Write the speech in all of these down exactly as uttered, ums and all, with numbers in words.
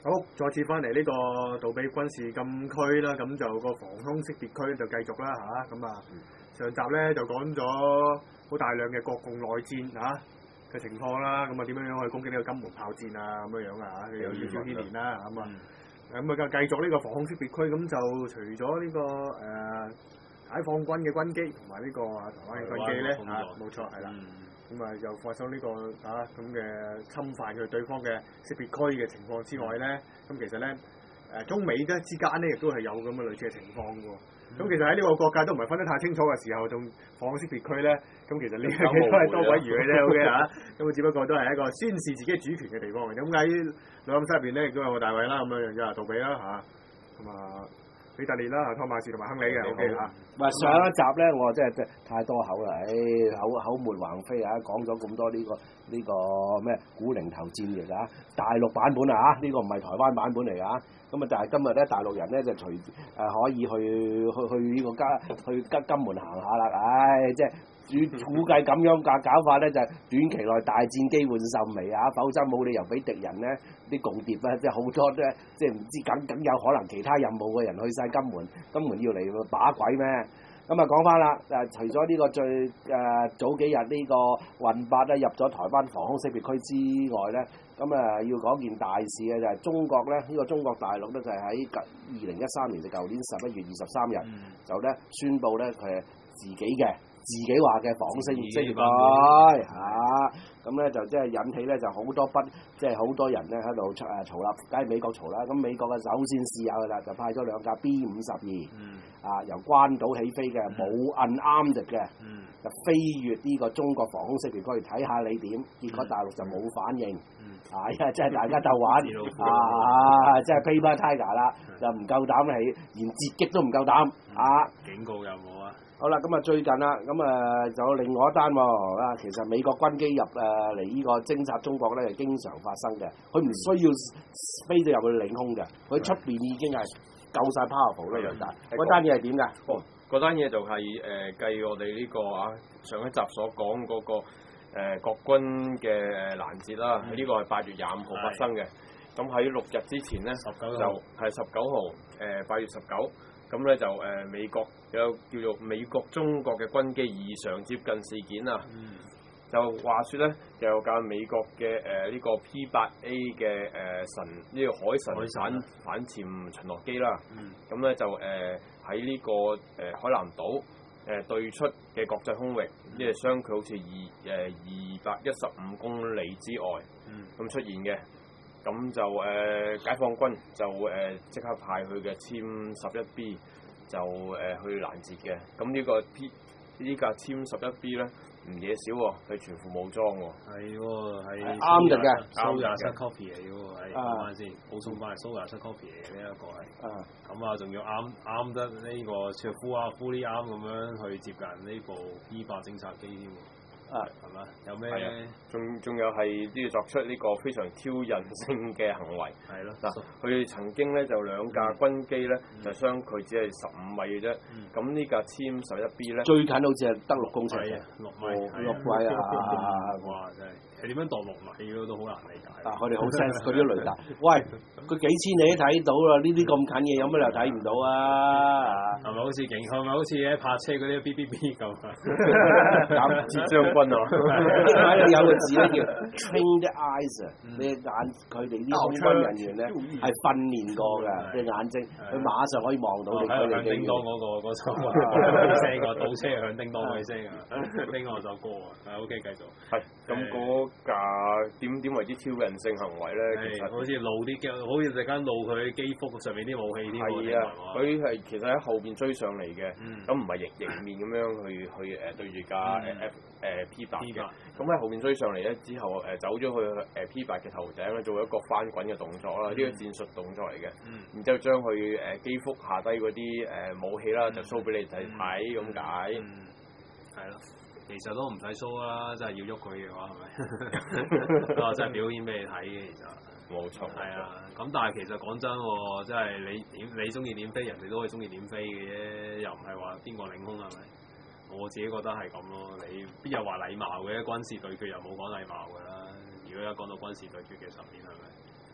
好，再次翻嚟呢個杜比軍事禁區啦，咁就個防空識別區就繼續啦嚇，咁啊、嗯、上集咧就講咗好大量嘅國共內戰嚇嘅情況啦，咁啊點樣樣去攻擊呢個金門炮戰啊咁樣樣啊嚇，有少少牽連啦，咁啊咁啊繼續呢個防空識別區，咁就除咗呢、這個誒、呃、解放軍嘅軍機同埋呢個啊台灣嘅軍機咧嚇，冇錯係啦。咁啊，又發生呢、這個啊咁嘅侵犯佢對方嘅識別區嘅情況之外咧，咁、嗯、其實咧誒中美咧之間咧亦都係有咁嘅類似嘅情況嘅喎。咁、嗯、其實喺呢個國界都唔係分得太清楚嘅時候，仲防識別區咧，咁其實呢樣嘢都係多鬼餘嘅啫，O K 嚇。咁啊，只不過都係一個宣示自己主權嘅地方嘅。咁喺錄音室入邊咧，亦都有個大衛啦，咁樣樣嘅杜比啦嚇，咁啊。比特列啦，湯馬士同埋亨利嘅 O K 嚇。 唔係上一集咧，我真係真係太多口啦，誒、哎、口口沫橫飛啊，講咗咁多呢、這個呢、這個咩古寧頭戰役啊，大陸版本啊，呢、這個唔係台灣版本嚟啊。咁啊，但係今日咧，大陸人咧就隨誒、呃、可以去去去呢個加去吉金門行下啦，唉、哎，即係估計咁樣搞搞法咧，就短期內大戰機會甚微啊，否則冇理由俾敵人咧啲共諜啊，即係好多咧，即係唔知梗梗有可能其他任務嘅人去晒金門，金門要嚟把鬼咩？咁啊講翻啦，誒除咗呢個最誒、呃、早幾日呢個運八咧入咗台灣防空識別區之外咧，咁啊要講件大事嘅就係中國咧，呢、這個中國大陸咧就係喺二零一三年就舊年十一月二十三日、嗯、就咧宣布咧佢係自己嘅。自己話嘅防識別區嚇，咁咧就即係引起咧就好多不，即係好多人咧喺度出誒嘈啦，梗係美國嘈啦。咁美國嘅首先試下㗎啦，就派咗兩架 B 五十二，啊由關島起飛嘅冇 unarmed 嘅，嗯、就飛越呢個中國防空識別區睇下你點，結果大陸就冇反應，嗯、啊呀即係大家鬥玩，啊即係 paper tiger 啦，就唔夠膽起，連截擊都唔夠膽，啊警告有冇啊？ 好啦，咁啊最近啦，咁啊就有另外一單喎，啊其實美國軍機入誒嚟呢個偵察中國咧係經常發生嘅，佢唔需要飛到入去領空嘅，佢出邊已經係夠晒 powerful 啦，雷達。嗰單嘢係點㗎？ 哦，嗰單嘢就係、是、誒、呃、繼我哋呢、這個啊上一集所講嗰、那個誒、呃、國軍嘅誒攔截啦，呢、嗯、個係八月廿五號發生嘅。咁喺六日之前咧，就係十九號誒八月十九。咁咧就誒、呃、美國有叫做美國中國嘅軍機異常接近事件啊，嗯、就話說咧就有架美國嘅誒呢個 P 八 A 嘅誒、呃、神呢、這個海神反反潛巡邏機啦，咁咧、嗯、就誒喺呢個誒、呃、海南島誒、呃、對出嘅國際空域，即係、嗯、相距好似二誒二百一十五公里之外，咁、嗯、出現嘅。咁就誒、呃、解放軍就誒即、呃、刻派佢嘅殲十一 B 就誒、呃、去攔截嘅。咁呢個 P 呢架殲十一 B 咧唔嘢少喎，佢全副武裝喎。係喎，係啱嘅， 蘇廿七 copy 嚟嘅喎，係講翻先，補充翻係蘇廿七 copy 嚟嘅呢一個係。啊，咁啊仲要啱啱得呢個卓夫啊 fully 啱咁樣去接近呢部 P 八偵察機添喎。啊，係嘛？有咩？仲仲有係都要作出呢個非常挑釁性嘅行為。係咯。嗱，佢哋曾經咧就兩架軍機咧就相距只係十五米嘅啫。咁呢架殲十一 B 咧最近好似係得六公尺嘅，六米，六米啊！哇，真係係點樣度六米嘅都好難理解。啊，佢哋好 sense 嗰啲雷達。喂，佢幾千你都睇到啦，呢啲咁近嘅有乜理由睇唔到啊？係咪好似警？係咪好似喺泊車嗰啲 B B B 咁啊？減接將。軍啊！有個字咧叫 trained eyes 啊，你眼佢哋啲空軍人員咧係訓練過嘅，隻眼睛佢馬上可以望到你。喺叮當嗰個嗰首聲個倒車響叮當嗰聲啊，叮我首歌啊，係 OK 繼續。係咁嗰架點點為之挑釁性行為咧？其實好似露啲機，好似陣間露佢機腹上面啲武器添。係啊，佢係其實喺後邊追上嚟嘅，咁唔係迎迎面咁樣去去誒對住架 F 誒。P 八嘅，咁喺後面追上嚟咧，之後誒、呃、走咗去誒 P 八嘅頭頂咧，做一個翻滾嘅動作啦，呢個、嗯、戰術動作嚟嘅。嗯、然之後將佢誒機腹下低嗰啲誒武器啦，就 show 俾你睇睇咁解。係咯、嗯，其實都唔使 show 啦，真係要喐佢嘅話係咪？啊，真係表演俾你睇嘅，其實冇錯。係啊，咁但係其實講真，即係你點你中意點飛，人哋都可以中意點飛嘅啫，又唔係話邊個領空係咪？我自己覺得係咁咯，你邊有話禮貌嘅？軍事對決又冇講禮貌㗎啦。如果一講到軍事對決嘅層面係咪？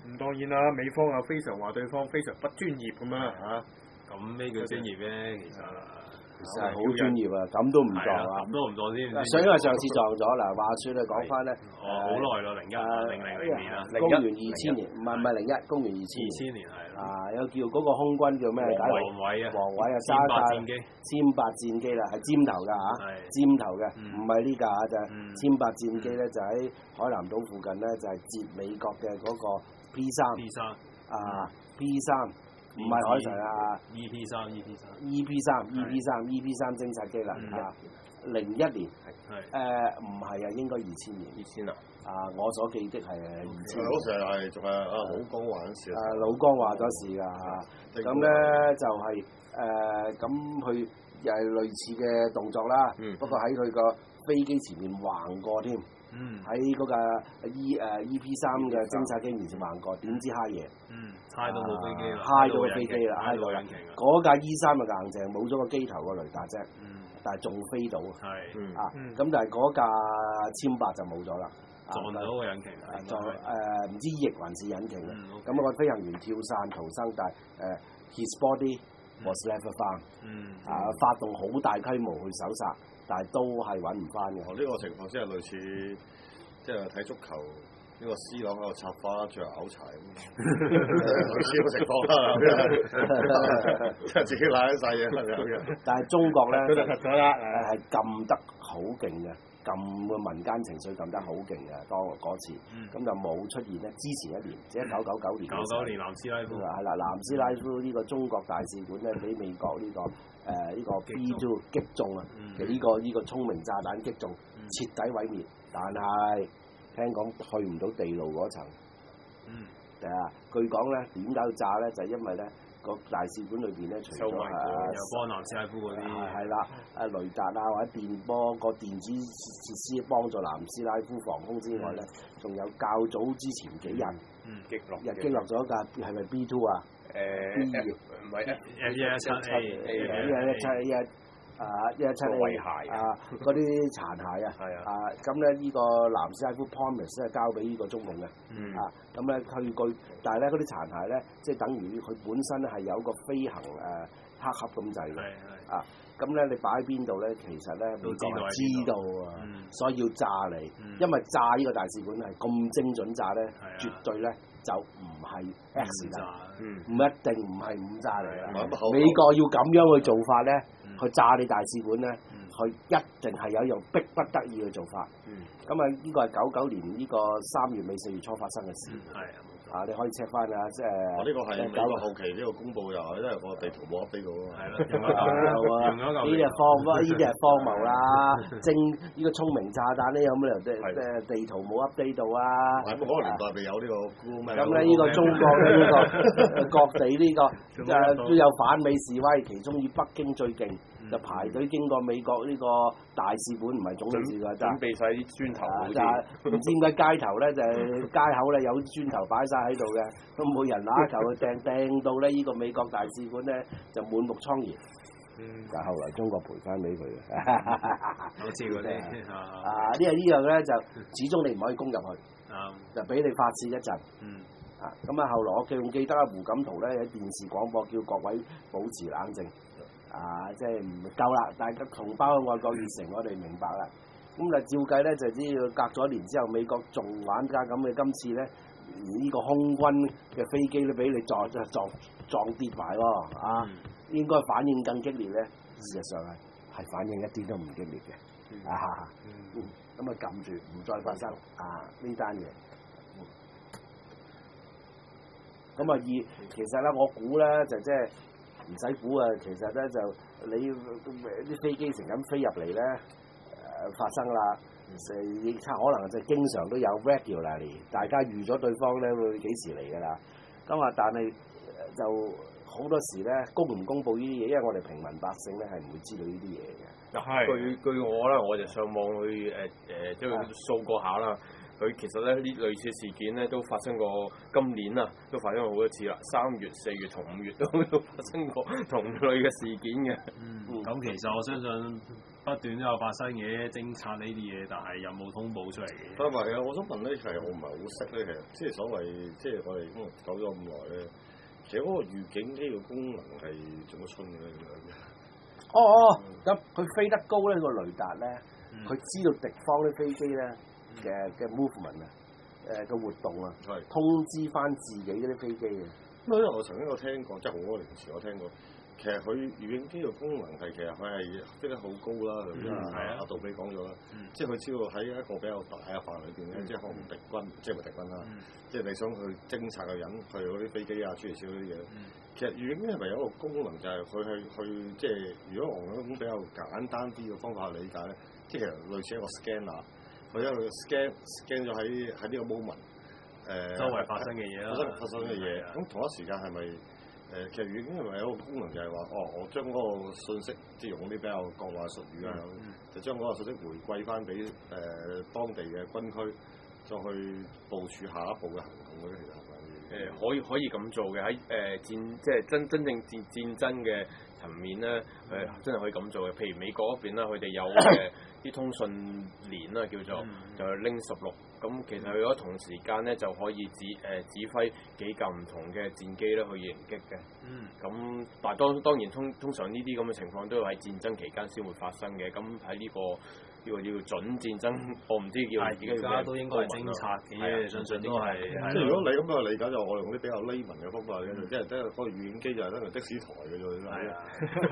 咁當然啦，美方又非常話對方非常不專業咁樣嚇。 咁咩叫專業咧？其實其實係好專業啊，咁都唔撞啊， 咁都唔撞先。 所以因為上次撞咗嗱，話説咧講翻咧， 哦好耐咯，零一零零零年啦， 公元二千年，唔係唔係零一，公元二千二千年係啊，有叫嗰個空軍叫咩？ 王偉啊， 王偉啊， 殲八戰機， 殲八戰機啦，係尖頭㗎嚇，尖頭嘅，唔係呢架就係殲八戰機咧，就喺海南島附近咧，就係截美國嘅嗰個 P 三 P 三啊 P 三。唔係海神啊 ！E P 三 E P 三 E P 三 E P 三 E P 三偵察機啦啊！零一年誒唔係啊，應該二千年。 二千啊！ 啊，我所記的係二千。 嗰時係仲係啊老江話嗰時。 啊老江話嗰時㗎嚇，咁咧就係誒咁佢又係類似嘅動作啦，不過喺佢個飛機前面橫過添。 嗯， 喺嗰架 E 誒 E P 三嘅偵察機面前橫過，點知蝦嘢？ 嗯，揩到冇飛機啦， 揩到個飛機啦，揩到引擎啊！ 嗰架 E 三嘅硬淨，冇咗個機頭個雷達啫， 嗯， 但係仲飛到係， 啊，咁但係嗰架殲八就冇咗啦， 撞到個引擎， 撞誒唔知翼還是引擎嘅，咁個飛行員跳傘逃生，但係誒 his body was left found，嗯，啊發動好大規模去搜殺。但係都係揾唔翻嘅。 哦，呢、這個情況先係類似，即係睇足球呢、這個 C 朗喺度插花，最後拗柴咁，類似個情況啦。即係自己賴晒嘢咁樣。 但係中國咧， 佢就實咗啦， 係撳得好勁嘅，撳個民間情緒撳得好勁嘅。當嗰次，咁、嗯、就冇出現咧。之前一年，即係一九九九年。 九九年南斯拉夫。 係啦，南斯拉夫呢個中國大使館咧，俾美國呢、這個。誒呢、呃這個 B 二 擊中啊！其實呢個呢、這個聰明炸彈擊中，徹底毀滅。但係聽講去唔到地牢嗰層。嗯。係啊，據講咧，點解要炸咧？就係、是、因為咧個大使館裏邊咧，除咗誒有幫南斯拉夫嗰啲係啦，誒雷達啊或者電波個電子設施幫助南斯拉夫防空之外咧，仲、嗯、有較早之前幾日， 嗯， 擊落又擊落咗架係咪 B 二啊？誒 B 二唔係 F 一一七 A 一一七 A 一啊一一七 A 啊嗰啲殘骸啊，啊咁咧呢個南斯拉夫 Promise 咧交俾呢個中共嘅，啊咁咧佢據，但係咧嗰啲殘骸咧，即係等於佢本身咧係有個飛行誒黑盒咁滯嘅，啊咁咧你擺喺邊度咧？其實咧美國係知道啊，所以要炸你，因為炸呢個大使館係咁精準炸咧，絕對咧。就唔係 X 炸，唔一定唔係五炸嚟啦。美國要咁樣去做法咧，去炸你大使館咧，佢一定係有一樣逼不得已嘅做法。咁啊，呢個係九九年呢個三月尾四月初發生嘅事。係啊，你可以 check 翻啊，即係。 我呢個係美國後期呢個公佈又係，因為個地圖冇 update 到啊。係咯， 用咗呢啲係荒，呢啲係荒謬啦。正呢個聰明炸彈咧，有乜理由即係地圖冇 update 到啊？ 係嗰個年代未有呢個咩？ 咁咧，呢個中國咧，呢個各地呢個誒都有反美示威，其中以北京最勁，就排隊經過美國呢個大使館，唔係總領事㗎， 準備晒啲磚頭， 就係唔知點解街頭咧就係街口咧有磚頭擺晒喺度嘅，都每人拿一球去掟掟到咧呢個美國大使館咧就滿目瘡痍。嗯，但係後來中國賠翻俾佢嘅， 好似嗰啲啊呢樣呢樣咧就始終你唔可以攻入去， 啊、 就俾你發泄一陣。嗯，啊咁啊後來我仲記得啊胡錦濤咧喺電視廣播叫各位保持冷靜，啊即係唔夠啦，大家同胞嘅愛國熱誠我哋明白啦。咁啊照計咧就知要隔咗一年之後，美國仲玩家咁嘅今次咧，呢個空軍嘅飛機都俾你撞撞撞，撞跌埋喎，啊！嗯應該反應更激烈咧，事實上係係反應一啲都唔激烈嘅，嗯、啊，咁啊撳住唔再發生啊呢單嘢。咁啊二其實咧，我估咧就即係唔使估啊，其實咧就你啲飛機成咁飛入嚟咧，誒、呃、發生啦，亦差可能就經常都有 regularly， 大家預咗對方咧會幾時嚟㗎啦。咁啊，但係就。好多時咧，公唔公佈呢啲嘢，因為我哋平民百姓咧係唔會知道呢啲嘢嘅。 嗱，據據我咧，我就上網去誒誒，即係掃過下啦。佢其實咧呢類似事件咧都發生過，今年啊都發生過好多次啦。三月、四月同五月都都發生過同類嘅事件嘅。 嗯，咁其實我相信不斷都有發生嘅偵察呢啲嘢，但係又冇通報出嚟嘅。 但係啊，我想問咧，其實我唔係好識咧，其實即係所謂即係我哋咁搞咗咁耐咧，其實嗰個預警機嘅功能係做乜春嘅咧？ 哦哦，咁佢飛得高咧，個雷達咧，佢、嗯、知道敵方啲飛機咧嘅嘅 movement 啊，誒嘅活動啊， 係通知翻自己嗰啲飛機嘅。 因為我曾經有聽過，即係好多年前我聽過。其實佢預警機嘅功能係其實佢係飛得好高啦，咁啊阿杜比講咗啦，嗯、即係佢知道喺一個比較大嘅範圍裏邊咧，嗯、即係可能敵軍，即係唔係敵軍啦，嗯、即係你想去偵察嘅人，去嗰啲飛機啊、諸如此類嗰啲嘢。嗯、其實預警機係咪有一個功能就係佢係去即係如果我用一種比較簡單啲嘅方法去理解咧，即係其實類似一個 scanner，佢一個 scan scan 咗喺喺呢個 moment 誒、呃、 周圍發生嘅嘢啦， 發生發生嘅嘢，咁同一時間係咪？誒，其實預警係咪有一個功能就係話，哦，我將嗰個信息，即係用啲比較國內術語啊，嗯、就將嗰個信息回歸翻俾誒當地嘅軍區，再去部署下一步嘅行動嗰啲，其實係咪？ 誒，可以可以咁做嘅，喺誒戰，即係真真正戰戰爭嘅層面咧，誒、呃、真係可以咁做嘅。譬如美國嗰邊啦，佢哋有誒啲通訊鏈啦，叫做、嗯、就係 Link 十六。咁其實佢嗰同時間咧就可以指誒、呃、指揮幾架唔同嘅戰機咧去迎擊嘅。嗯。咁但係當當然通通常呢啲咁嘅情況都要喺戰爭期間先會發生嘅。咁喺呢個呢、呢個叫準戰爭，我唔知叫而家都應該係偵察嘅，相信都係。 即係如果你咁樣理解就我用啲比較 layman 嘅方法嘅，即係即係嗰個預警機就係等於的士台嘅啫。係啊。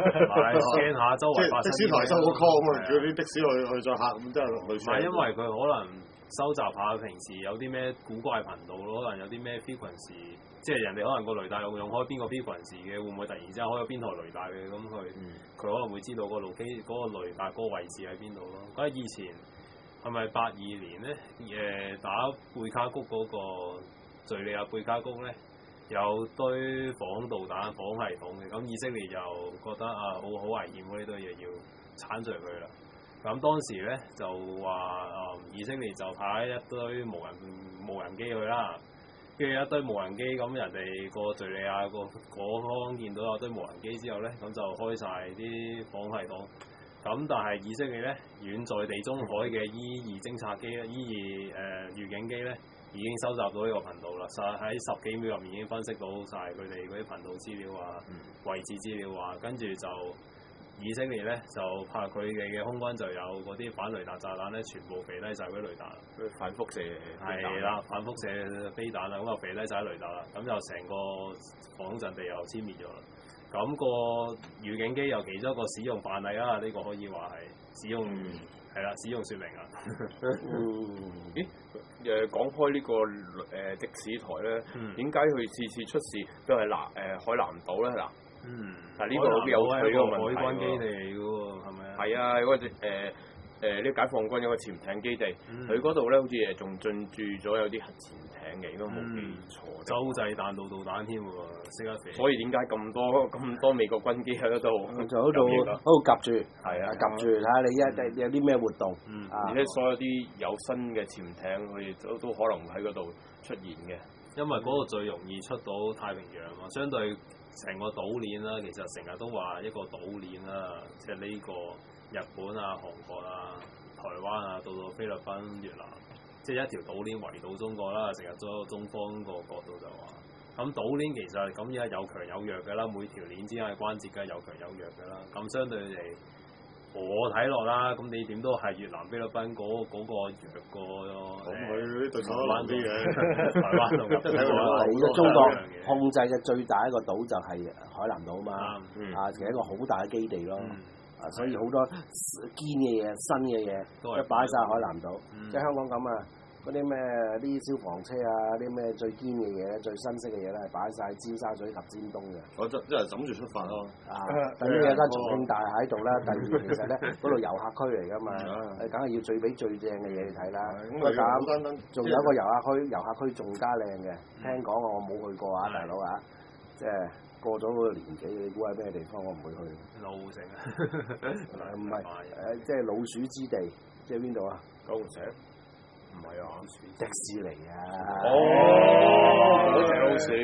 scan 下周圍發生。 即係的士台收個 call 咁啊，叫啲的士去去再客咁，即係類似。 唔係因為佢可能。收集下平時有啲咩古怪頻道咯，可能有啲咩 frequency，即係人哋可能個雷達用用開邊個 frequency 嘅，會唔會突然之間開咗邊台雷達嘅？咁佢佢可能會知道個路機嗰、嗰個雷達嗰個位置喺邊度咯。覺得以前係咪八二年咧？誒打貝卡谷嗰個敍利亞貝卡谷咧，有堆防導彈防系統嘅，咁以色列又覺得啊好好危險喎，呢堆嘢要剷除佢啦。咁當時咧就話誒、嗯、以色列就派一堆無人無人機去啦，跟住一堆無人機，咁人哋個敍利亞個嗰方見到有堆無人機之後咧，咁就開晒啲防系統。咁但係以色列咧遠在地中海嘅伊二偵察機咧，伊二誒預警機咧已經收集到呢個頻道啦，實喺十幾秒入面已經分析到晒佢哋嗰啲頻道資料啊、嗯、位置資料啊，跟住就。以色列咧就怕佢哋嘅空軍就有嗰啲反雷達炸彈咧，全部肥低晒嗰啲雷達， 反輻射係啦，反輻射飛彈啦，咁啊肥低晒雷達啦，咁就成個防空陣地又殲滅咗啦。咁、那個預警機又其中一個使用範例啦，呢、這個可以話係使用係啦、嗯，使用説明啊。 咦？誒講開呢、這個誒的士台咧，點解佢次次出事都係南誒海南島咧嗱？嗯，但係呢個好有趣嘅問題喎。海軍基地嚟嘅喎，係咪啊？係啊，嗰隻誒誒呢解放軍有個潛艇基地，佢嗰度咧好似誒仲進駐咗有啲核潛艇嘅，應該冇記錯。 洲際彈道導彈添喎，識得肥。 所以點解咁多咁多美國軍機喺嗰度？ 就喺度喺度夾住，係啊，夾住睇下你一有啲咩活動。 嗯，而且所有啲有新嘅潛艇，佢哋都都可能喺嗰度出現嘅。 因為嗰個最容易出到太平洋啊，相對。成個島鏈啦，其實成日都話一個島鏈啦，即係呢個日本啊、韓國啊、台灣啊，到到菲律賓、越南，即係一條島鏈圍到中國啦。成日咗中方個角度就話，咁島鏈其實咁而家有強有弱嘅啦，每條鏈之間嘅關節梗係有強有弱嘅啦。咁相對嚟，我睇落啦，咁你點都係越南菲律賓嗰嗰個弱過咯。咁佢對手都難啲嘅， 台灣同係啊，中國控制嘅最大一個島就係海南島嘛，嗯、啊，其實一個好大嘅基地咯。嗯、啊，所以好多堅嘅嘢、新嘅嘢都擺晒海南島，嗯、即係香港咁啊。嗰啲咩啲消防車啊，啲咩最堅嘅嘢、最新式嘅嘢咧，擺晒尖沙咀及尖東嘅。 我即即係諗住出發咯。 啊，等於有間重慶大廈喺度啦。第二其實咧，嗰度遊客區嚟噶嘛，你梗係要最俾最正嘅嘢你睇啦。咁啊，但仲有一個遊客區，遊客區仲加靚嘅。聽講我冇去過啊，大佬啊，即係過咗嗰個年紀，你估係咩地方？我唔會去。 老城啊？ 唔係誒，即係老鼠之地，即係邊度啊？ 九龍城。 唔係啊， 迪士尼啊！ 哦，嗰隻老鼠，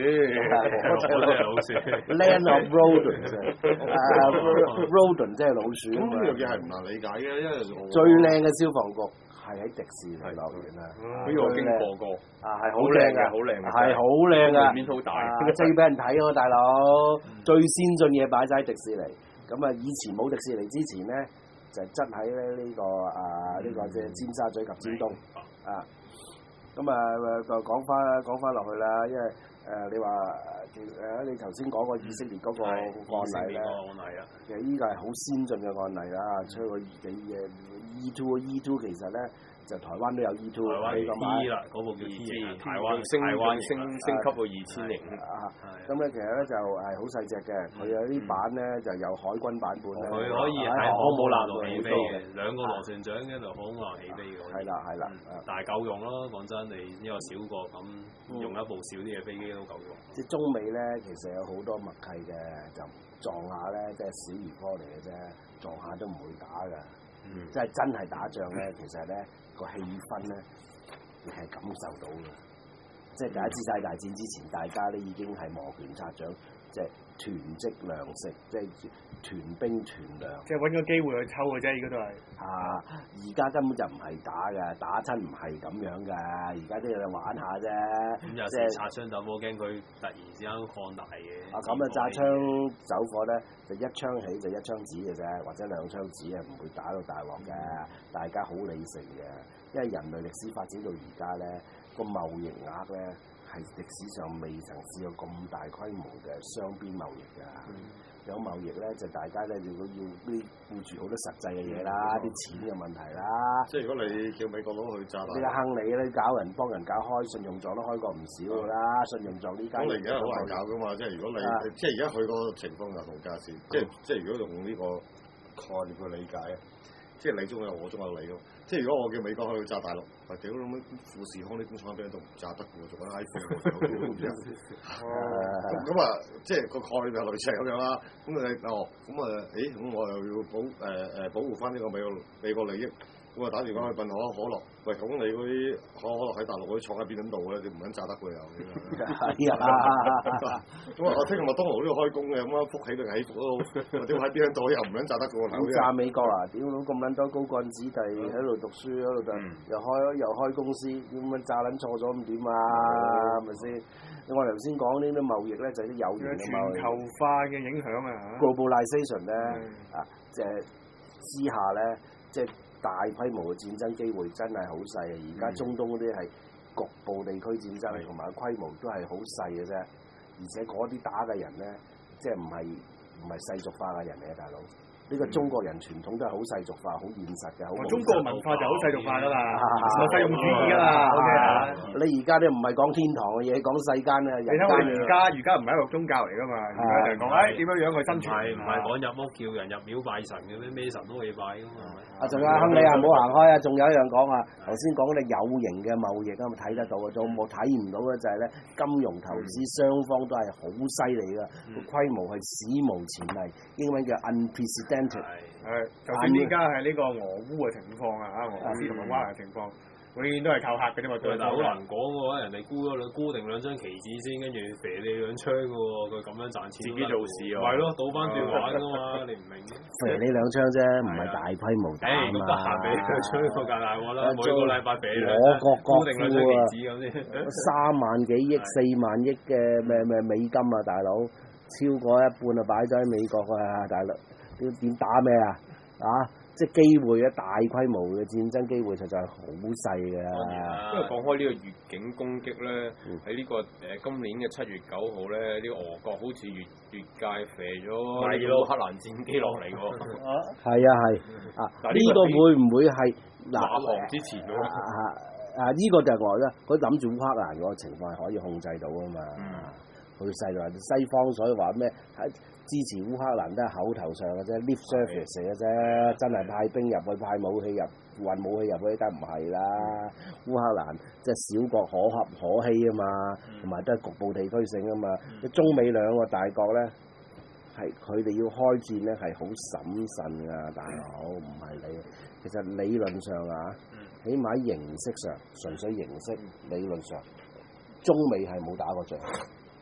我真係老鼠。 Land of rodents 啊 rodent 即係老鼠啊嘛。 咁呢樣嘢係唔難理解嘅，因為最靚嘅消防局係喺迪士尼樂園啊！ 呢個我經過過， 啊係好靚嘅， 好靚嘅， 係好靚嘅， 面好大， 即係要俾人睇喎，大佬！最先進嘢擺晒喺迪士尼，咁啊以前冇迪士尼之前咧，就執喺咧呢個啊呢個即係尖沙咀及尖東啊。咁啊就講翻講翻落去啦，因為誒你話誒你頭先講過以色列嗰個案例咧，其實依個係好先進嘅案例啦，出過幾嘢 E two E two 其實咧。就台灣都有 E two， 台灣 E 啦，嗰部叫 E 型，台灣升台灣升升級到二千型啊！咁咧其實咧就係好細隻嘅，佢有啲版咧就有海軍版本咧， 佢可以喺航母艦度起飛嘅，兩個螺旋槳一路航母艦起飛嘅。 係啦係啦， 但係夠用咯，講真，你呢個小國咁用一部少啲嘅飛機都夠用。 即係中美咧，其實有好多默契嘅，就撞下咧，即係小兒科嚟嘅啫，撞下都唔會打㗎。嗯，即係真係打仗咧，其實咧個氣氛咧，你係感受到嘅。即係第一次世界大戰之前，大家咧已經係摩拳擦掌，即係囤積糧食，即係屯兵屯糧。 即係揾個機會去抽嘅啫，而家都係。 啊！而家根本就唔係打嘅，打親唔係咁樣㗎，而家都係玩下啫。 咁有時擦槍走火，驚佢突然之間擴大嘅。 啊咁啊，炸槍走火咧，就一槍起就一槍子嘅啫，或者兩槍子啊，唔會打到大鑊嘅。大家好理性嘅，因為人類歷史發展到而家咧，個貿易額咧係歷史上未曾試過咁大規模嘅雙邊貿易㗎。嗯有貿易咧，就大家咧如果要啲顧住好多實際嘅嘢啦，啲、嗯、錢嘅問題啦。 即係如果你叫美國佬去炸彈， 呢個亨利咧搞人幫人搞開信用狀都開過唔少㗎啦，嗯、信用狀呢間。 咁你而家好難搞㗎嘛？即係如果你、啊、即係而家佢個情況就同價錢，即係即係如果用呢個概念去理解啊，即係你中有我中有你咯。即係如果我叫美國去炸大陸，或者咁樣富士康啲工廠俾人都唔炸得嘅喎，做緊 iPhone 都唔知啊。咁啊，即係個概念就類似係咁樣啦。咁你哦，咁啊，誒，咁我又要保誒誒、呃、保護翻呢個美國美國利益。咁啊打電話去問可可樂，喂，咁你嗰啲可可樂喺大陸嗰啲廠喺邊度咧？你唔肯炸得佢又？ 係啊！ 咁啊，我聽日麥當勞都要開工嘅，咁啊福起都起伏咯，或者喺邊度又唔肯炸得嘅喎。 要炸美國啊！屌到咁撚多高幹子弟喺度讀書喺度就又開又開公司，咁樣炸撚錯咗咁點啊？係咪先？我頭先講呢啲貿易咧，就係啲有形嘅貿易。 全球化嘅影響啊 globalization 咧啊，即係之下咧，即係。大規模嘅戰爭機會真係好細啊！而家中東嗰啲係局部地區戰爭，同埋規模都係好細嘅啫。而且嗰啲打嘅人咧，即係唔係唔係世俗化嘅人嚟嘅，大佬。呢個中國人傳統都係好世俗化、好現實嘅，好。 中國文化就好世俗化㗎啦，實實用主義㗎啦。O K 啊！ 你而家都唔係講天堂嘅嘢，講世間啊，人間。 你睇我而家，而家唔係一個宗教嚟㗎嘛？而家就係講誒點樣樣去生存。 唔係講入屋叫人入廟拜神嘅咩？咩神都可以拜㗎嘛？ 啊，仲有亨利啊，唔好行開啊！仲有一樣講啊，頭先講你有形嘅貿易啊，咪睇得到嘅，仲冇睇唔到嘅就係咧，金融投資雙方都係好犀利㗎，個規模係史無前例，英文叫 unprecedented。 係，就算依家係呢個俄烏嘅情況啊，俄羅斯同埋烏克蘭嘅情況，永遠都係靠客嘅啫嘛。 但係好難講嘅喎，人哋沽咗兩沽定兩張旗子先，跟住射你兩槍嘅喎，佢咁樣賺錢。自己做事啊！係咯，倒翻轉玩㗎嘛，你唔明嘅？ 射你兩槍啫，唔係大規模打啊嘛。 誒，咁得閒俾兩槍個價大鑊啦，每個禮拜俾兩張，沽定兩張旗子咁先。 三萬幾億、四萬億嘅咩咩美金啊，大佬，超過一半啊，擺咗喺美國啊，大佬。點打咩啊？啊！即係機會啊，大規模嘅戰爭機會實在係好細㗎。 因為講開呢個越境攻擊咧，喺呢、嗯、個誒、呃、今年嘅七月九號咧，呢、這個俄國好似越越界射咗烏克蘭戰機落嚟喎。 係啊係啊！呢個會唔會係南韓之前㗎？ 啊啊！呢、這個就係我咧，佢諗住烏克蘭嗰個情況係可以控制到啊嘛。佢細話西方所以話咩？喺支持烏克蘭都係口頭上嘅啫 lip service 嘅啫，真係派兵入去、派武器入、運武器入去，梗唔係啦。烏克蘭即係小國可合可欺啊嘛，同埋都係局部地區性啊嘛。嗯、中美兩個大國咧，係佢哋要開戰咧係好審慎㗎，大佬唔係你。其實理論上啊，起碼形式上，純粹形式理論上，中美係冇打過仗。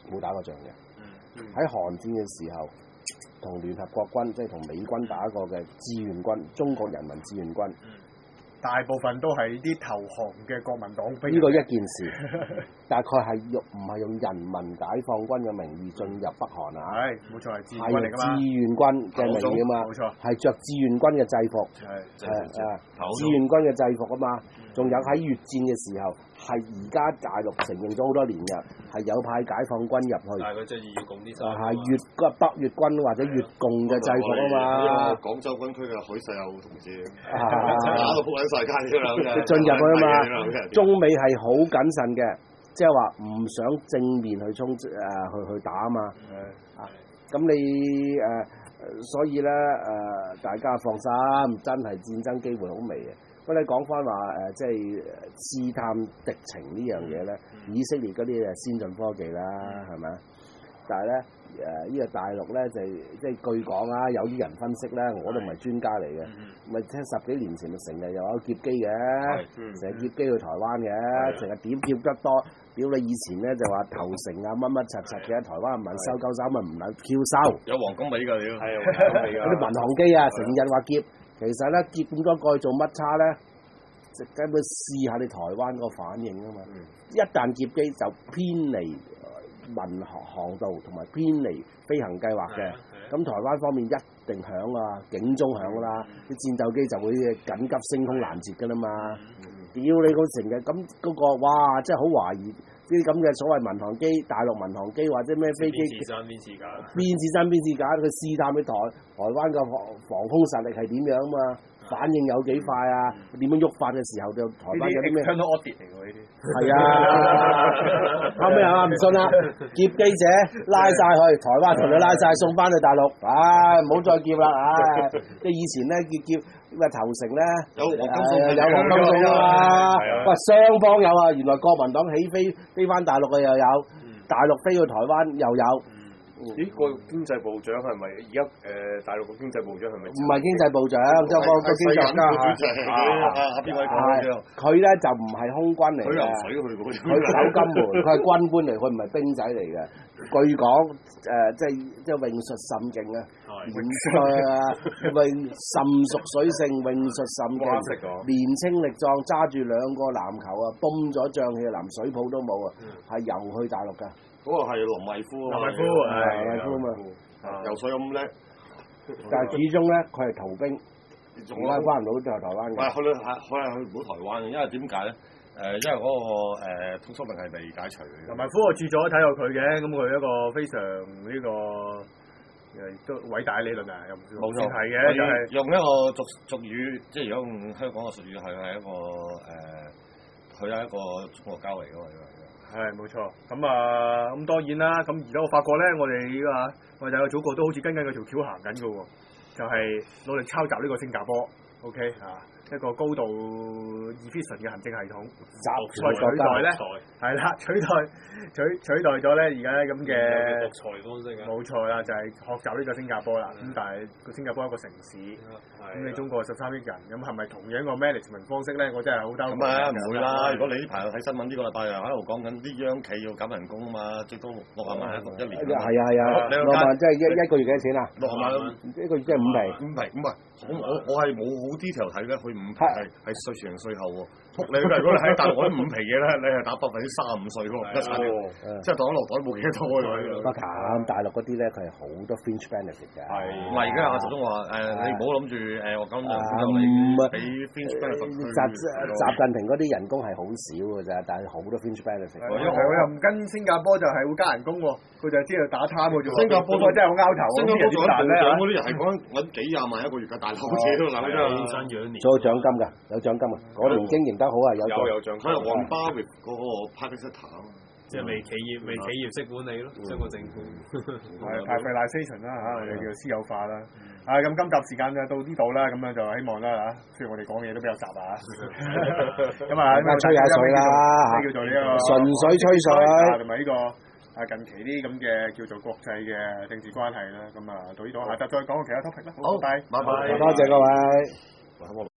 冇打過仗嘅。喺韓戰嘅時候，同聯合國軍即係同美軍打過嘅志願軍，中國人民志願軍。 大部分都係啲投降嘅國民黨兵。 呢個一件事，大概係用唔係用人民解放軍嘅名義進入北韓啊？ 係，冇錯係志願軍嚟㗎嘛。 志願軍嘅名義啊嘛， 冇錯， 係着志願軍嘅制服，係係志願軍嘅制服啊嘛。仲有喺越戰嘅時候，係而家大陸承認咗好多年嘅，係有派解放軍入去。 但係佢即係越共啲衫。 係越北越軍或者越共嘅制服啊嘛。 廣州軍區嘅許世友同志， 啊打到撲緊晒街㗎啦， 進入去啊嘛。中美係好謹慎嘅，即係話唔想正面去衝誒去去打啊嘛。啊，咁你誒、呃，所以咧誒、呃，大家放心，真係戰爭機會好微嘅。不過你講翻話誒，即係試探敵情呢樣嘢咧，嗯、以色列嗰啲誒先進科技啦，係咪、嗯？但係咧誒，呢、呃呢個大陸咧就即係據講啊，有啲人分析咧，我都唔係專家嚟嘅，咪聽、嗯、十幾年前咪成日又有劫機嘅，成日、嗯、劫機去台灣嘅，成日點劫得多，屌你以前咧就話投誠啊乜乜柒柒嘅，台灣唔肯收鳩手咪唔肯跳收， 有黃金尾㗎屌，係嗰啲民航機啊，成日話劫。其實咧，劫咁多過去做乜差咧？就根本試下你台灣個反應啊嘛！嗯、一旦劫機就偏離民航航道同埋偏離飛行計劃嘅，咁台灣方面一定響啊，警鐘響啦，啲、嗯、戰鬥機就會緊急升空攔截㗎啦嘛！屌、嗯、你個成日咁嗰個，哇！真係好懷疑。啲咁嘅所謂民航機、大陸民航機或者咩飛機， 邊次真邊次假？ 邊次真邊次假？佢試探你台台灣嘅防防空實力係點樣啊嘛？反應有幾快啊？點樣喐法嘅時候就台灣有啲咩？ 聽到 audit 嚟喎呢啲。 係啊，後尾啊唔信啦，劫機者拉晒去台灣，同你拉晒送翻去大陸，唉唔好再劫啦，唉！即係以前咧劫劫咩投誠咧， 有黃金送， 有黃金送啊嘛，喂雙方有啊，原來國民黨起飛飛翻大陸嘅又有，大陸飛去台灣又有。 咦，個經濟部長係咪而家誒大陸個經濟部長係咪？ 唔係經濟部長，即係個個經濟家嚇。 啊，邊位講嘅？ 佢咧就唔係空軍嚟嘅，佢守金門，佢係軍官嚟，佢唔係兵仔嚟嘅。據講誒，即係即係泳術甚勁啊，練術啊，泳甚熟水性，泳術甚勁，年青力壯，揸住兩個籃球啊，泵咗脹氣，連水泡都冇啊，係游去大陸㗎。 嗰個係林毅夫啊， 林毅夫係林毅夫啊嘛， 游水咁叻， 但係始終咧佢係逃兵，仲拉翻唔到就係台灣嘅。 唔係去去去係去唔到台灣嘅，因為點解咧？誒，因為嗰個誒通緝令係未解除嘅。 林毅夫我住咗睇過佢嘅，咁佢一個非常呢個誒都偉大嘅理論啊，又唔算冇錯係嘅，就係用一個俗俗語，即係如果用香港嘅俗語係係一個誒，佢係一個中國膠嚟嘅嘛。 係冇錯，咁啊咁當然啦，咁而家我發覺咧，我哋啊我哋個祖國都好似跟緊嗰條橋行緊嘅喎，就係、是、努力抄襲呢個新加坡 ，OK 啊。一個高度 efficient 嘅行政系統，集取代咧，係啦，取代取取代咗咧而家咁嘅獨裁方式啊， 冇錯啦，就係、是、學習呢個新加坡啦。咁、嗯、但係個新加坡一個城市，咁、嗯、你中國十三億人，咁係咪同樣個 management 方式咧？我真係好擔心。咁啊唔會啦！如果你呢排睇新聞呢個禮拜又喺度講緊啲央企要減人工啊嘛，最多六萬蚊一年。係啊係啊，六萬即係一一個月幾多錢啊？ 六萬蚊一個月即係五皮。 五皮唔係，我我我係冇好 detail 睇咧，佢五皮係係稅前稅後喎。仆你如果你喺大陸嗰啲五皮嘢咧，你係打百分之三十五稅喎，一產即係當落袋冇幾多喎。 不過咁大陸嗰啲咧，佢係好多 fringe benefit 嘅。 係，唔係而家阿習總話誒，你唔好諗住誒，我咁就你俾 fringe benefit。 習習近平嗰啲人工係好少㗎咋，但係好多 fringe benefit。 係我又唔跟新加坡就係會加人工喎，佢就係知道打貪嘅啫。新加坡真係好拗頭， 新加坡做緊部長嗰啲人係講揾幾廿萬一個月㗎，大佬自己都諗得啦。 仲有獎金㗎，有獎金啊！嗰年經營得好啊，有有有獎金。 佢係黃巴域嗰個 public sector 啊嘛， 即係微企業微企業式管理咯，中國政府係 privatization 啦嚇，我哋叫私有化啦。啊咁今集時間就到呢度啦，咁樣就希望啦嚇，雖然我哋講嘢都比較雜啊，咁啊吹下水啦嚇， 叫做呢個純粹吹水， 同埋呢個啊近期啲咁嘅叫做國際嘅政治關係啦，咁啊到呢度，下集再講其他 topic 啦。好，拜拜， 拜拜， 多謝各位。